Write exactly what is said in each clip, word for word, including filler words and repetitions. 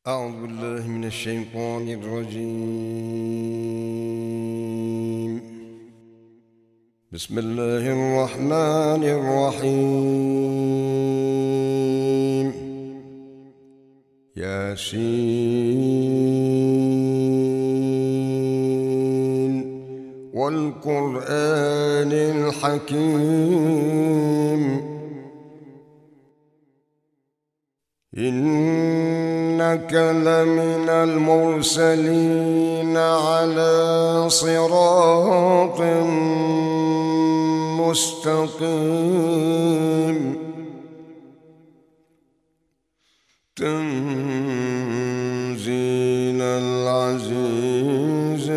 أعوذ بالله من الشيطان الرجيم. بسم الله الرحمن الرحيم. ياسين والقرآن الحكيم إنك لمن المرسلين على صراط مستقيم تنزيل العزيز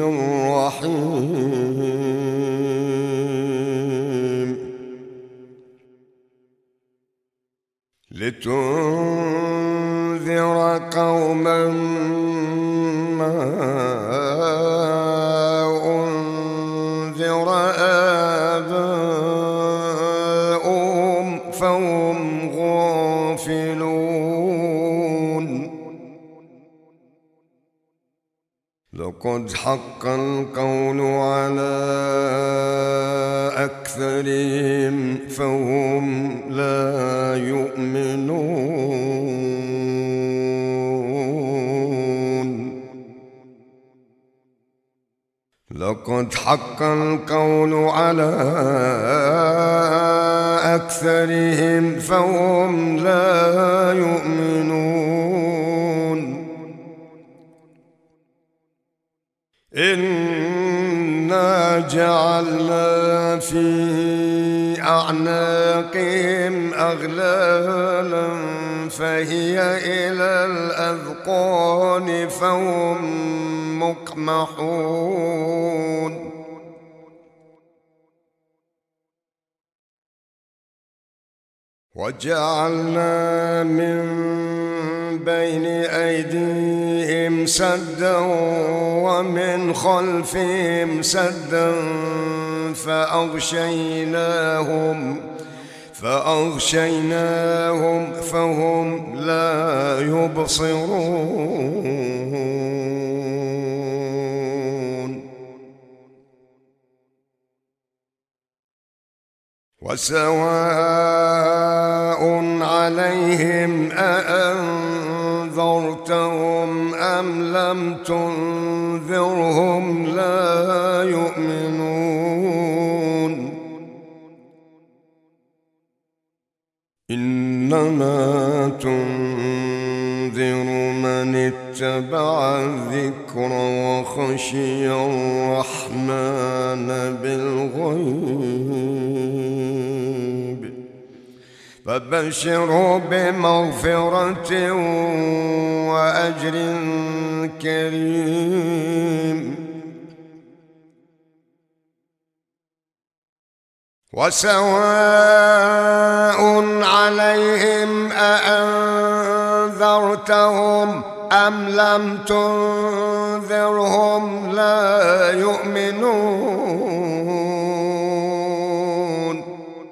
الرحيم لتنذر قوما ما أنذر آباؤهم فهم غافلون. لقد حق القول على أكثرهم فهم لا يؤمنون. لقد حق القول على أكثرهم فهم لا يؤمنون. إنا جعلنا في أعناقهم أغلالا فهي إلى الأذقان فهم مقمحون. وجعلنا من بين أيديهم سدا ومن خلفهم سدا فأغشيناهم فأغشيناهم فهم لا يبصرون. وسواء عليهم أأنذرتهم أم لم تنذرهم لا يؤمنون. إنما تنذر من اتبع الذكر وخشي الرحمن بالغيب فبشره بمغفرة وأجر كريم. وسواء عليهم أأنذرتهم أم لم تنذرهم لا يؤمنون.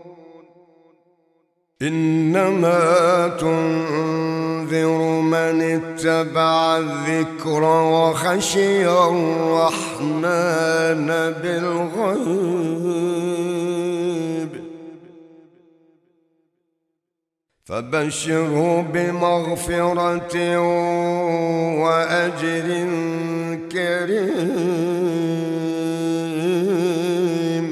إنما تنذر من اتبع الذكر وخشي الرحمن بالغيب فبشره بمغفرة وأجر كريم.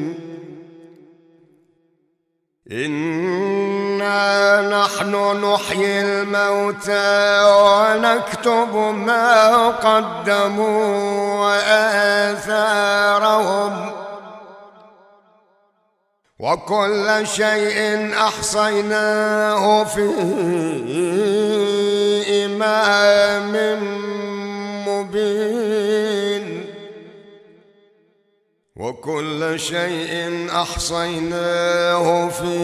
إنا نحن نحيي الموتى ونكتب ما قدموا وآثارهم وكل شيء أحصيناه في إمام مبين. وكل شيء أحصيناه في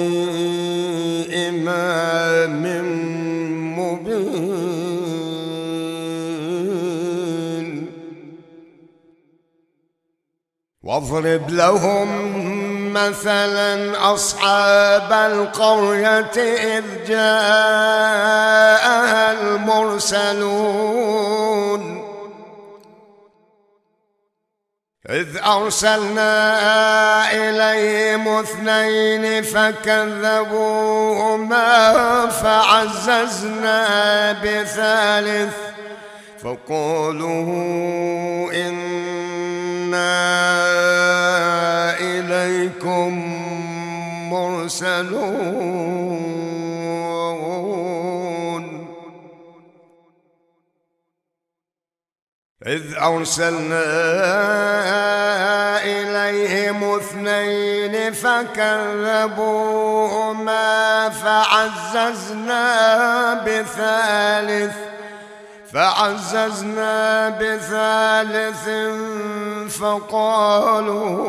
إمام مبين. واضرب لهم مثلا أصحاب القرية إذ جاءها المرسلون إذ أرسلنا إليهم اثنين فكذبوهما فعززنا بثالث فقالوا إنا إليكم مرسلون إذ أرسلنا إليهم اثنين فكذبوهما فعززنا بثالث فعززنا بثالث فقالوا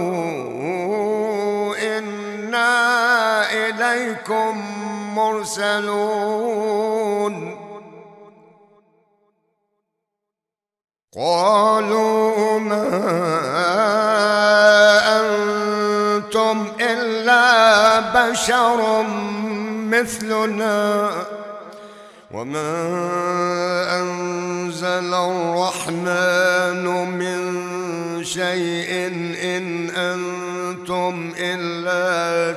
إنا إليكم مرسلون قالوا ما أنتم إلا بشر مثلنا وما أنزل الرحمن من شيء إن أنتم إلا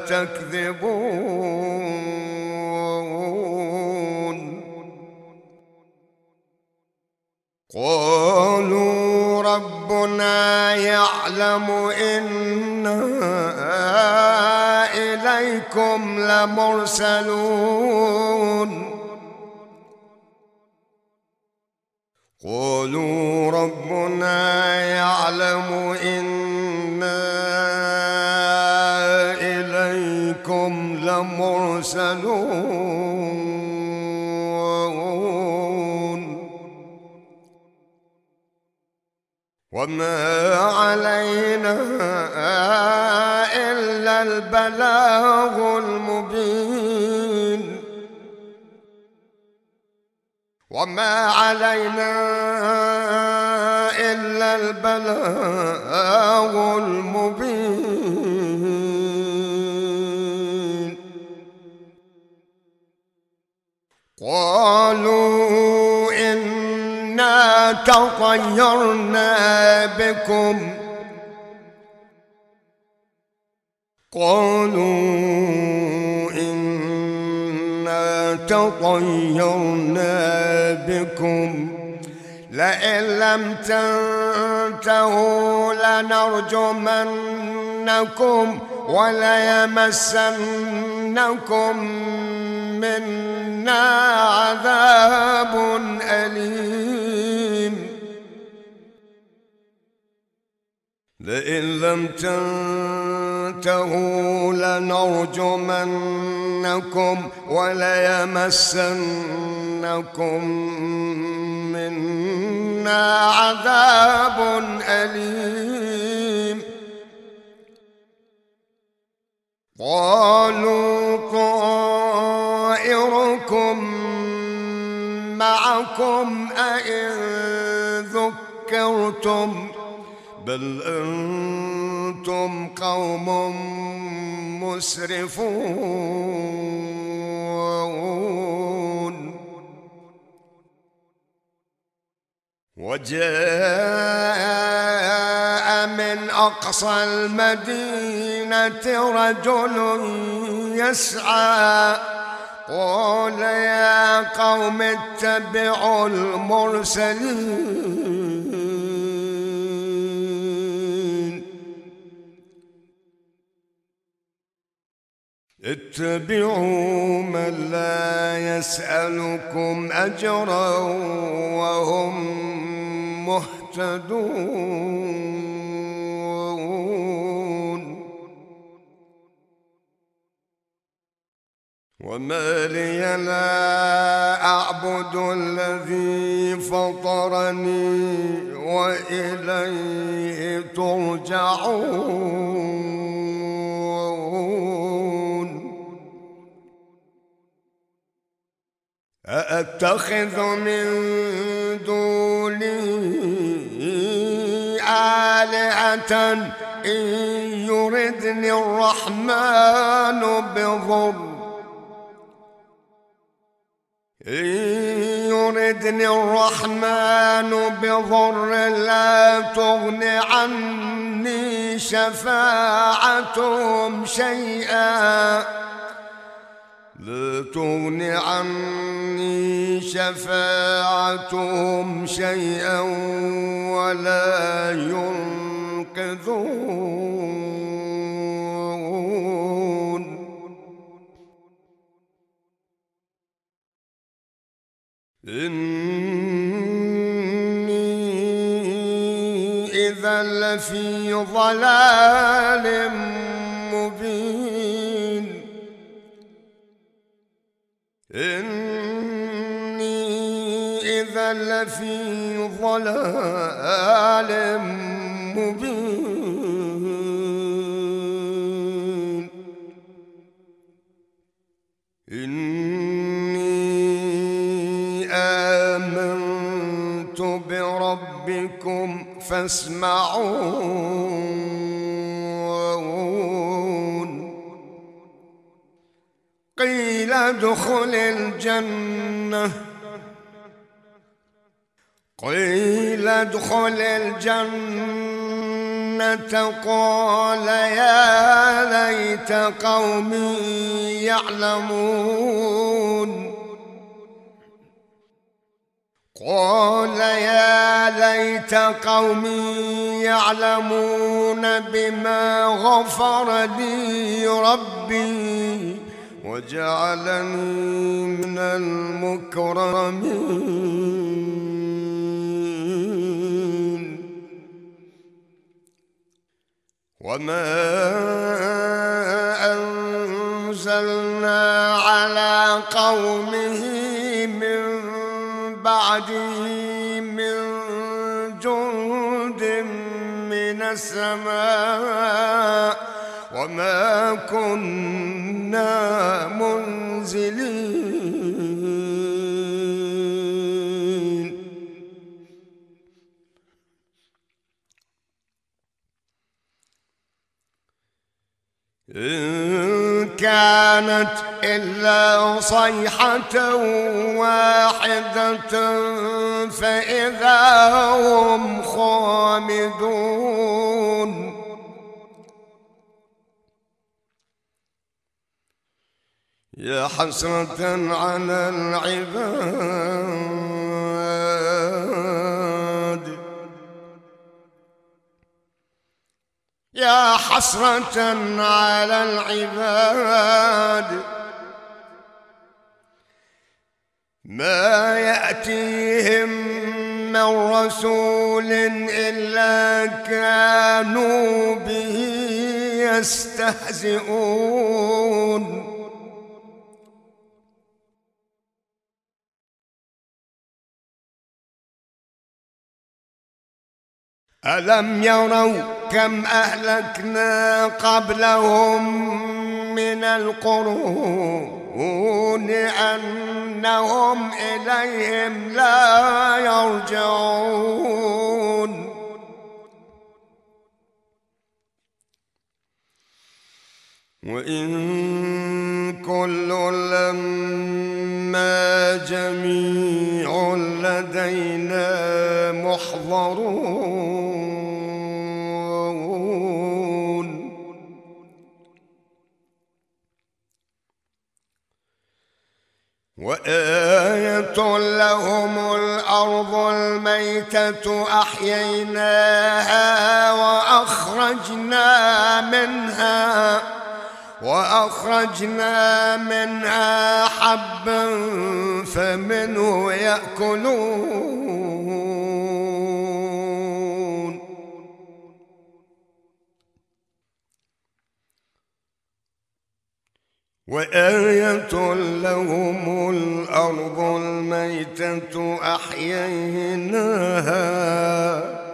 تكذبون قالوا ربنا يعلم إنا إليكم لمرسلون قالوا ربنا يعلم إنا إليكم لمرسلون وما علينا إلا البلاغ المبين وما علينا إلا البلاغ المبين قالوا إنا تطيرنا بكم قالوا إنا تطيرنا بكم لئن لم تنتهوا لنرجمنكم وليمسنكم منا عذاب أليم لئن لم تنتهوا لنرجمنكم وليمسنكم منا عذاب أليم قالوا طائركم معكم أئن ذكرتم بل أنتم قوم مسرفون وجاء من أقصى المدينة رجل يسعى قال يا قوم اتبعوا المرسلين اتبعوا من لا يسألكم أجرا وهم مهتدون وما لي لا أعبد الذي فطرني وإليه ترجعون أأتخذ من دونه آلهة إن يردني الرحمن بضر إن يردني الرحمن بضر لا تغن عني شفاعتهم شيئا لا تغن عني شفاعتهم شيئا ولا ينقذون إني إذا لفي ضلال مبين إني إذا لفي ضلال مبين إني آمنت بربكم فاسمعون قيل ادخل الجنة قيل ادخل الجنة قال يا ليت قومي يعلمون قال يا ليت قومي يعلمون بما غفر لي ربي وجعلني من المكرمين وما أنزلنا على قومه من بعده من جند من السماء وما كنا منزلين إن كانت إلا صيحة واحدة فإذا هم خامدون يا حسرة على العباد يا حسرة على العباد ما يأتيهم من رسول إلا كانوا به يستهزئون ألم يروا كم أهلكنا قبلهم من القرون أنهم إليهم لا يرجعون وإن كل لما جميع لدينا محضرون وآية لهم الأرض الميتة أحييناها وأخرجنا منها وأخرجنا منها حبا فمنه يأكلون وآية لهم الأرض الميتة أحييناها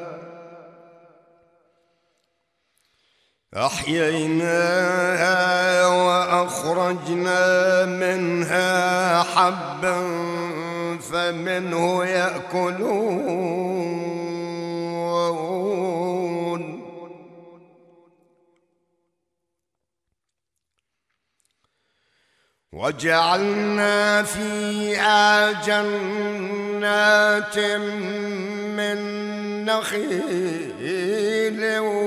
أحييناها وأخرجنا منها حبا فمنه يأكلون وجعلنا فيها جنات من نخيل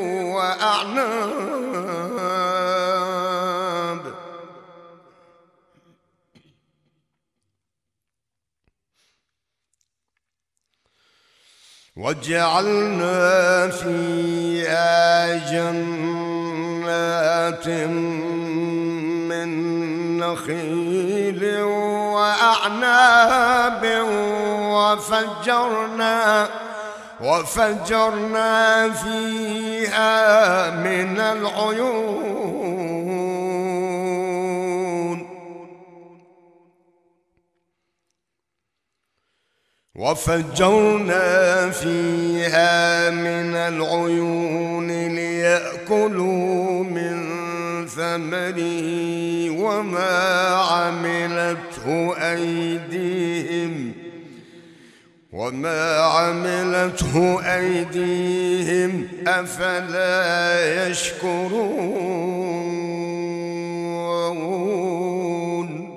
وأعناب وجعلنا فيها جنات من نخيل وأعناب وفجرنا وفجرنا فيها من العيون وفجرنا فيها من العيون ليأكلوا من ثمره وما عملته أيديهم وما عملته أيديهم أفلا يشكرون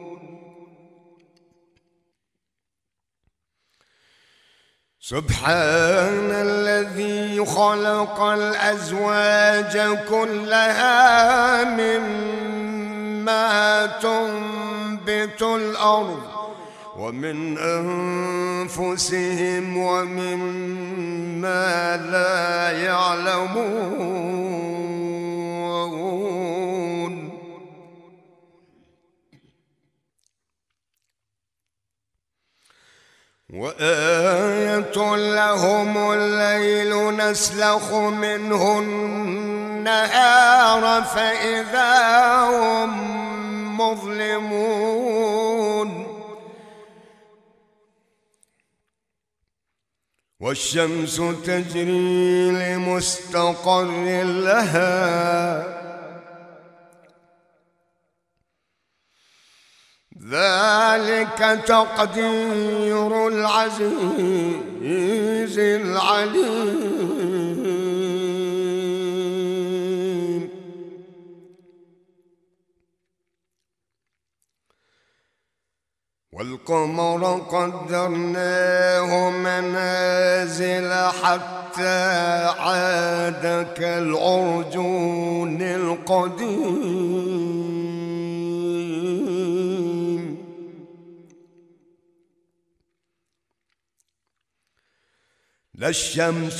سبحان الذي خلق الأزواج كلها مما تنبت الأرض ومن أنفسهم ومما لا يعلمون وآية لهم الليل نسلخ منه النهار فإذا هم مظلمون والشمس تجري لمستقر لها ذلك تقدير العزيز العليم والقمر قدرناه منازل حتى عاد كالعرجون القديم لا الشمس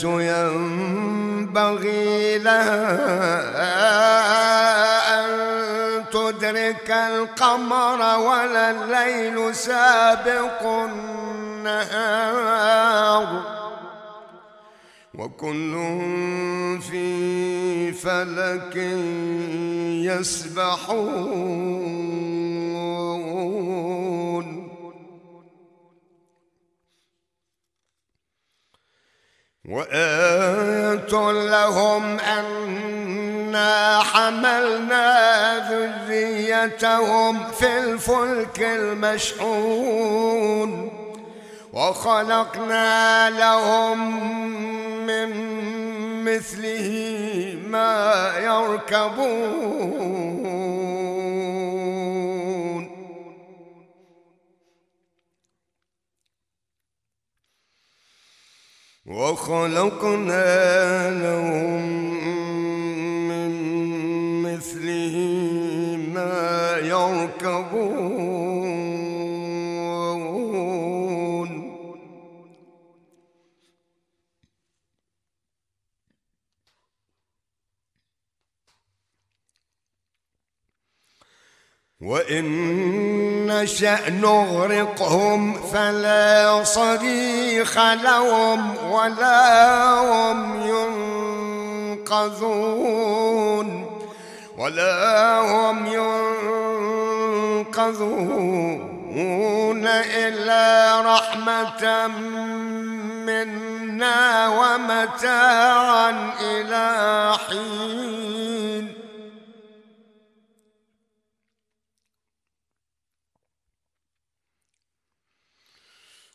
ينبغي لها أن تدرك القمر ولا الليل سابق النهار وكل في فلك يسبحون وآية لهم أنا حملنا ذريتهم في الفلك المشحون وخلقنا لهم من مثله ما يركبون وخلقنا لهم من مثله ما يركبون وإن نشأ نغرقهم فلا صريخ لهم ولا هم ينقذون ولا هم ينقذون إلا رحمة منا ومتاعا إلى حين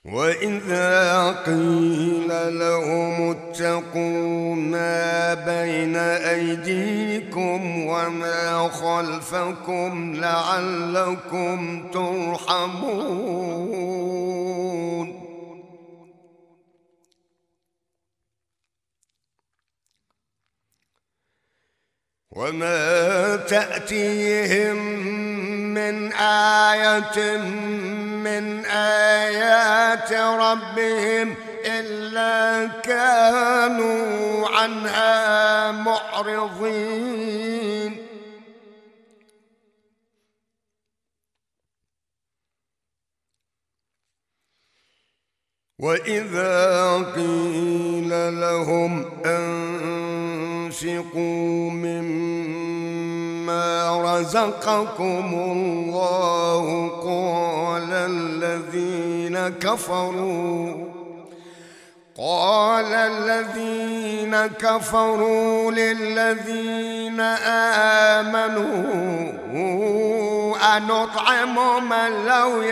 وإذا قيل لهم اتقوا ما بين أيديكم وما خلفكم لعلكم ترحمون وما تأتيهم من آية من آيات ربهم إلا كانوا عنها معرضين وإذا قيل لهم أنفقوا مما رزقكم الله قال الذين كفروا قال الذين كفروا للذين آمنوا أنطعم من لو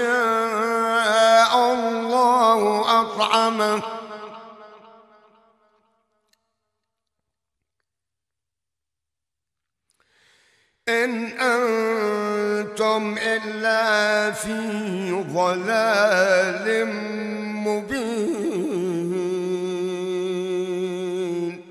يشاء الله أطعمه إن أنتم إلا في ضلال مبين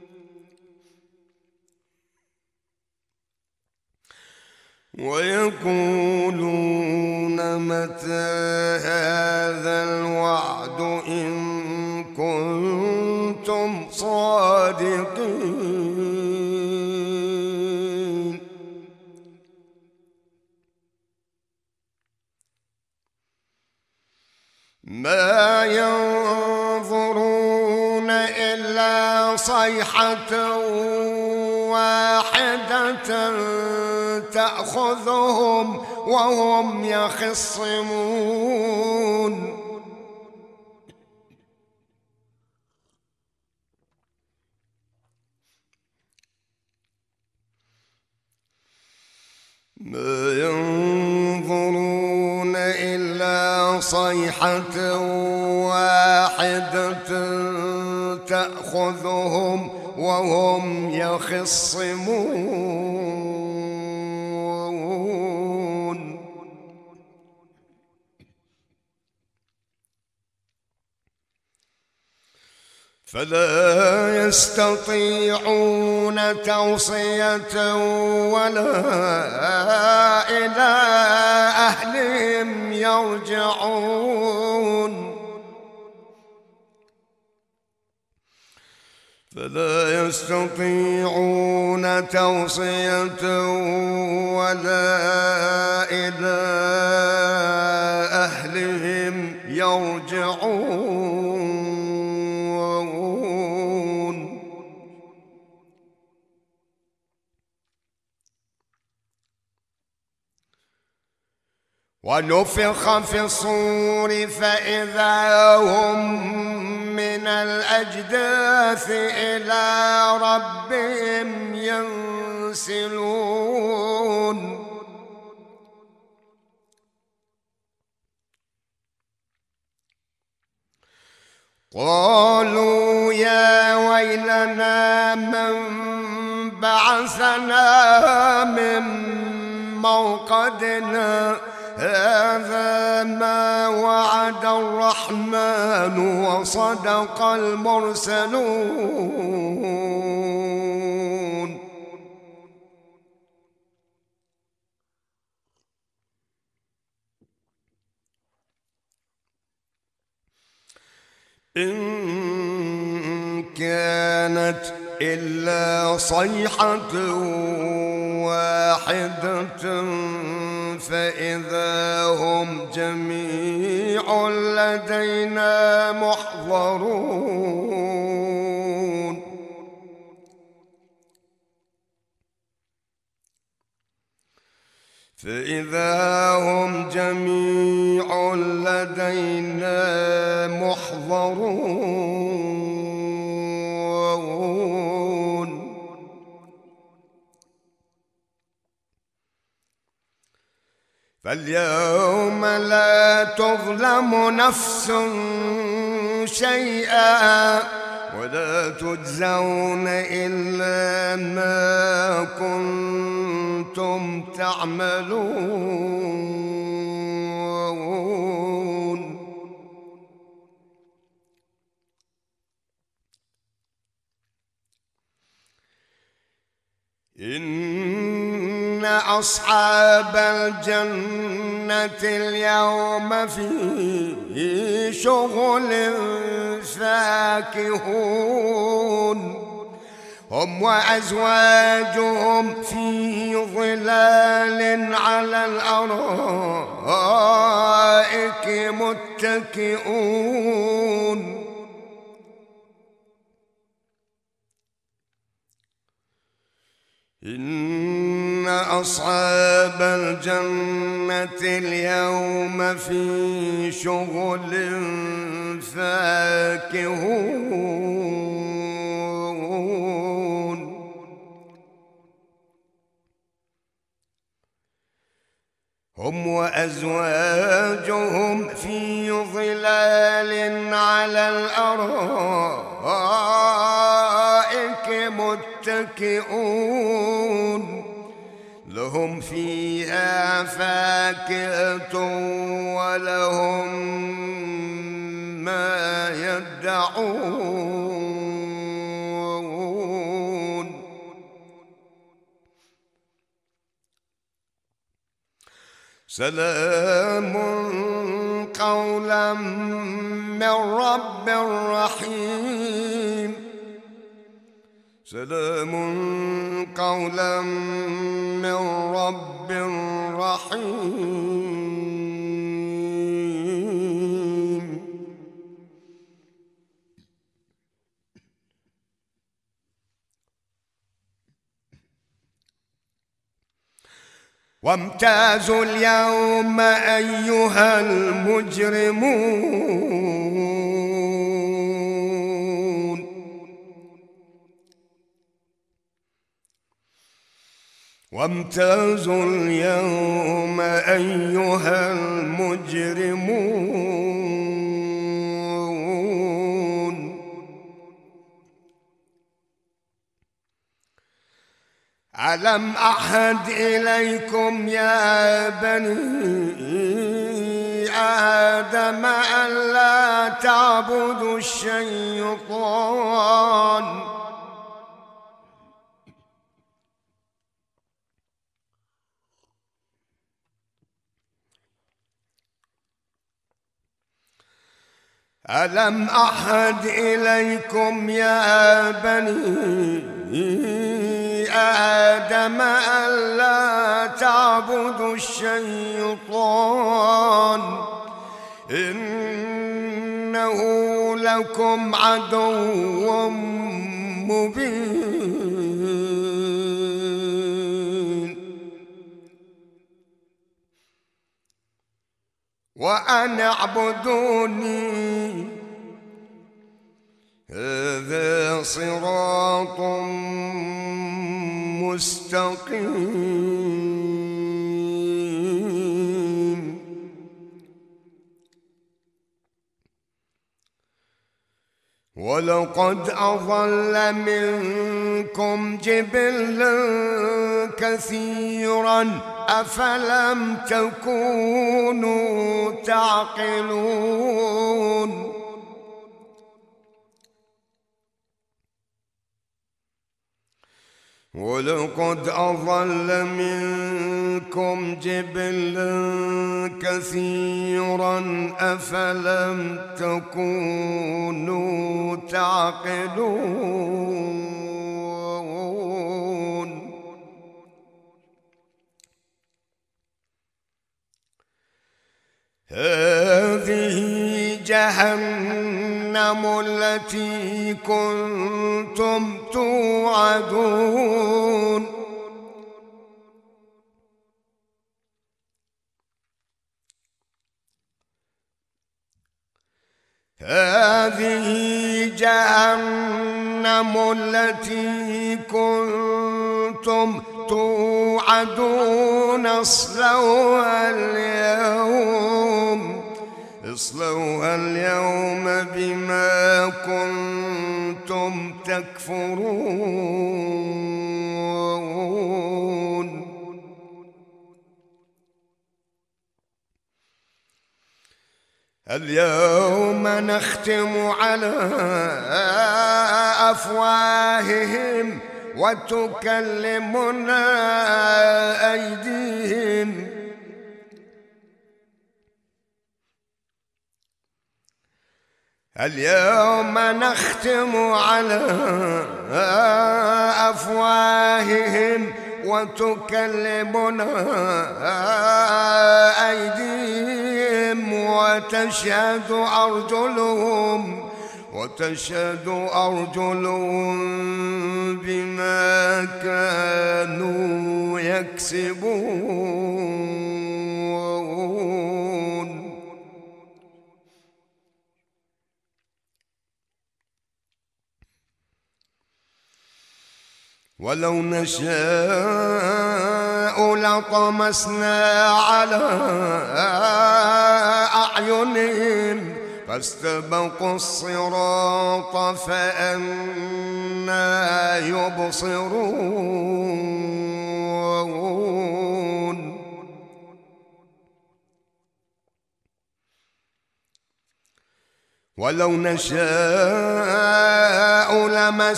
ويقولون متى هذا الوعد إن كنتم صادقين ما ينظرون إلا صيحة واحدة تأخذهم وهم يخصمون ما ينظرون إلا صيحة واحدة تأخذهم وهم يخصمون فلا يستطيعون توصية ولا إلى أهلهم يرجعون فلا يستطيعون توصية ولا إلى أهلهم يرجعون ونفخ في الصور فإذا هم من الأجداث إلى ربهم ينسلون قالوا يا ويلنا من بعثنا من موقدنا هذا ما وعد الرحمن وصدق المرسلون إن كانت إلا صيحة واحدة فإذا هم جميع لدينا محضرون فإذا هم جميع لدينا محضرون فاليوم لا تظلم نفس شيئا ولا تجزون إلا ما كنتم تعملون. إن أصحاب الجنة اليوم في شغل فاكهون هم وأزواجهم في ظلال على الأرائك متكئون. إن أصحاب الجنة اليوم في شغل فاكهون هم وأزواجهم في ظلال على الأرائك متكئون لهم فيها فاكهة ولهم ما يدعون. سلام قولا من رب رحيم. سلام قولا من رب رحيم. وامتازوا اليوم أيها المجرمون وامتازوا اليوم أيها المجرمون. ألم أعهد إليكم يا بني آدم ألا تعبدوا الشيطان ألم أعهد إليكم يا بني آدم ألا تعبدوا الشيطان إنه لكم عدو مبين وأن اعبدوني هذا صراط مستقيم. ولقد أضل منكم جبلا كثيرا أفلم تكونوا تعقلون. ولقد أضل منكم جبلا كثيرا أفلم تكونوا تعقلون. هذه جهنم التي كنتم توعدون. هذه جهنم التي كنتم توعدون اصلوها اليوم اصلوها اليوم بما كنتم تكفرون. اليوم نختم على أفواههم وتكلمنا أيديهم اليوم نختم على أفواههم وتكلمنا أيديهم وتشهد أرجلهم وتشهد أرجلهم بما كانوا يكسبون. ولو نشاء لطمسنا على أعينهم فاستبقوا الصراط فأنى يبصرون. ولو نشاء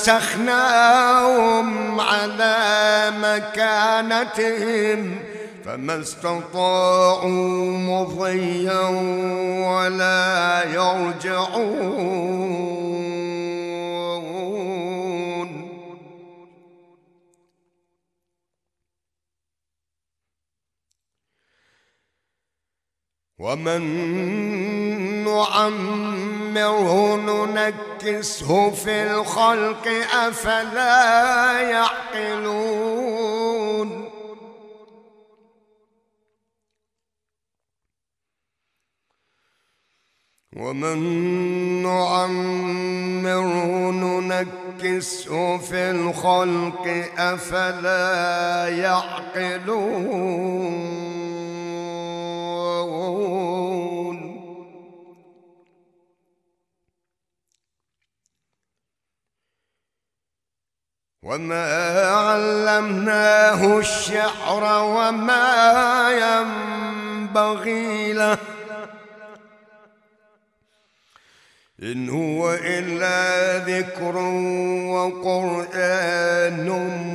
لمسخناهم على مكانتهم فما استطاعوا مضيا ولا يرجعون. ومن نعمره ننكسه في الخلق أفلا يعقلون. ومن نعمره ننكسه في الخلق أفلا يعقلون. وما علمناه الشعر وما ينبغي له إن هو إلا ذكر وقرآن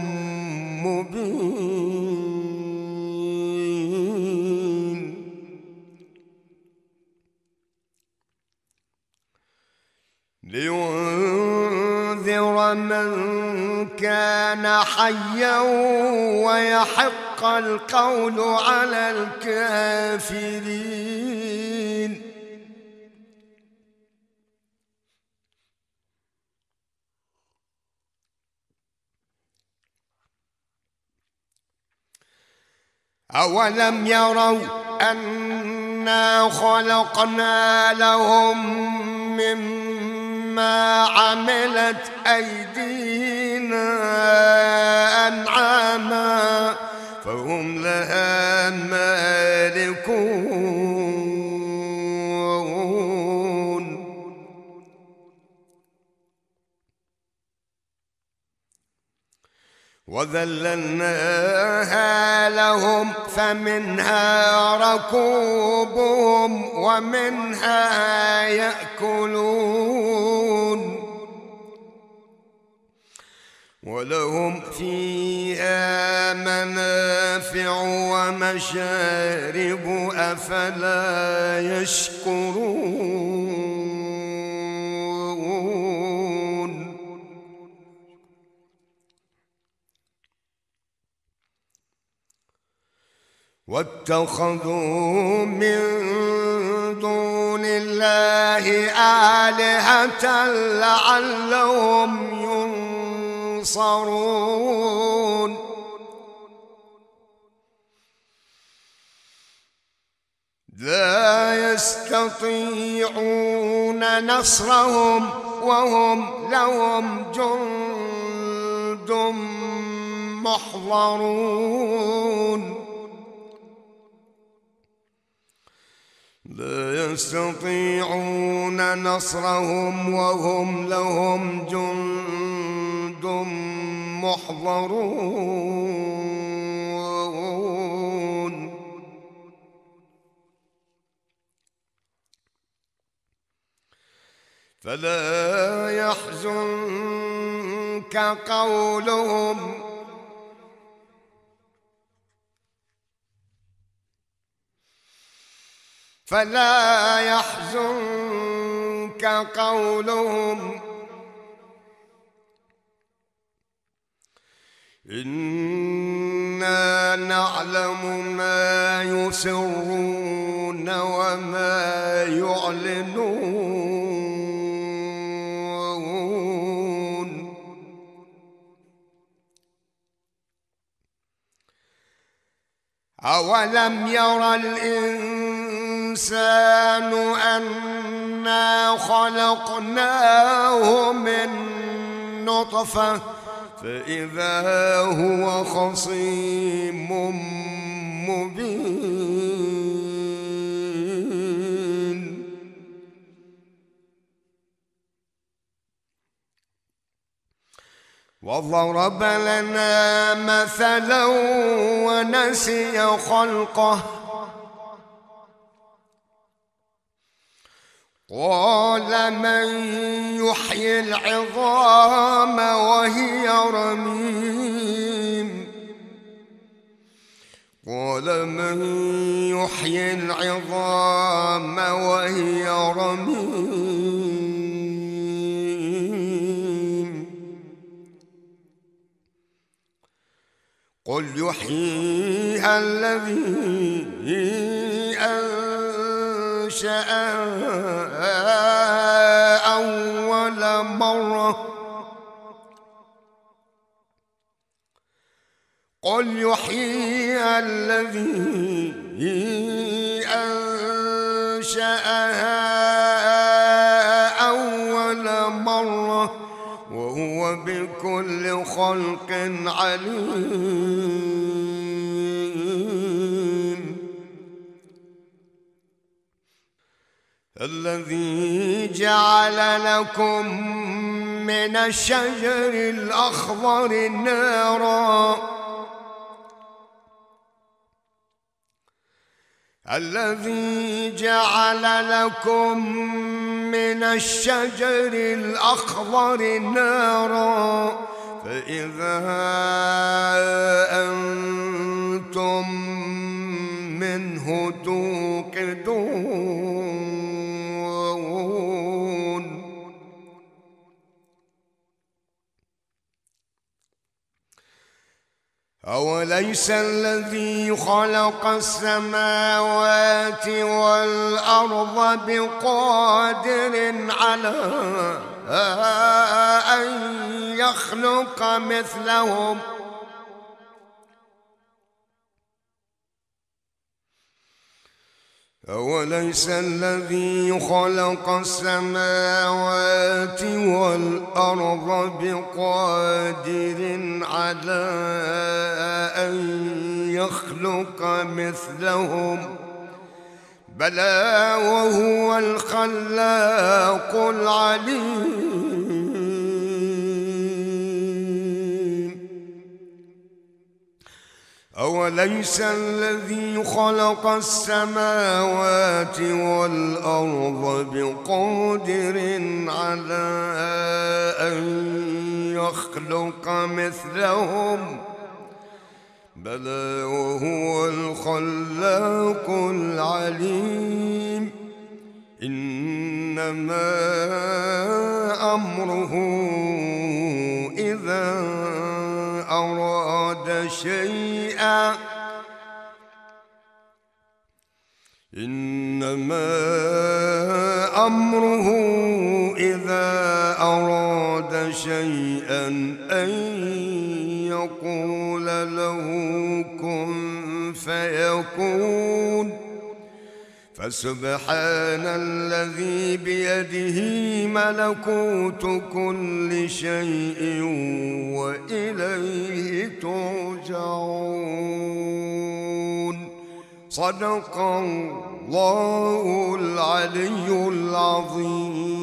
مبين. لينذر من كان حيا ويحق القول على الكافرين. أولم يروا أنا خلقنا لهم مما عملت أيدينا أنعاما فهم لها مالكون. وذللناها لهم فمنها ركوبهم ومنها يأكلون ولهم فيها منافع ومشارب أفلا يشكرون. واتخذوا من دون الله آلهة لعلهم ينصرون. لا يستطيعون نصرهم وهم لهم جند محضرون لا يستطيعون نصرهم وهم لهم جند محضرون فلا يحزنك قولهم فلا يحزنك قولهم إنا نعلم ما يسرون وما يعلنون أولم يرى الإنسان أنا خلقناه من نطفة فإذا هو خصيم مبين وضرب لنا مثلا ونسي خلقه قال من يحيي العظام وهي رميم قال من يحيي العظام وهي رميم قل يحييها الذي أنشأها أول مرة قل يحييها الذي أنشأها أول مرة وهو بكل خلق عليم الذي جعل لكم من الشجر الأخضر نارا الذي جعل لكم من الشجر الأخضر نارا فإذا أنتم منه توقدون أوليس الذي خلق السماوات والأرض بقادر على أن يخلق مثلهم أوليس الذي خلق السماوات والأرض بقادر على أن يخلق مثلهم بلى وهو الخلاق العليم أوليس الذي خلق السماوات والأرض بقادر على أن يخلق مثلهم بلى وهو الخلاق العليم إنما أمره إذا أراد شيئا إنما أمره إذا أراد شيئا أن يقول له كن فيكون فسبحان الذي بيده ملكوت كل شيء وإليه ترجعون. صدق الله العلي العظيم.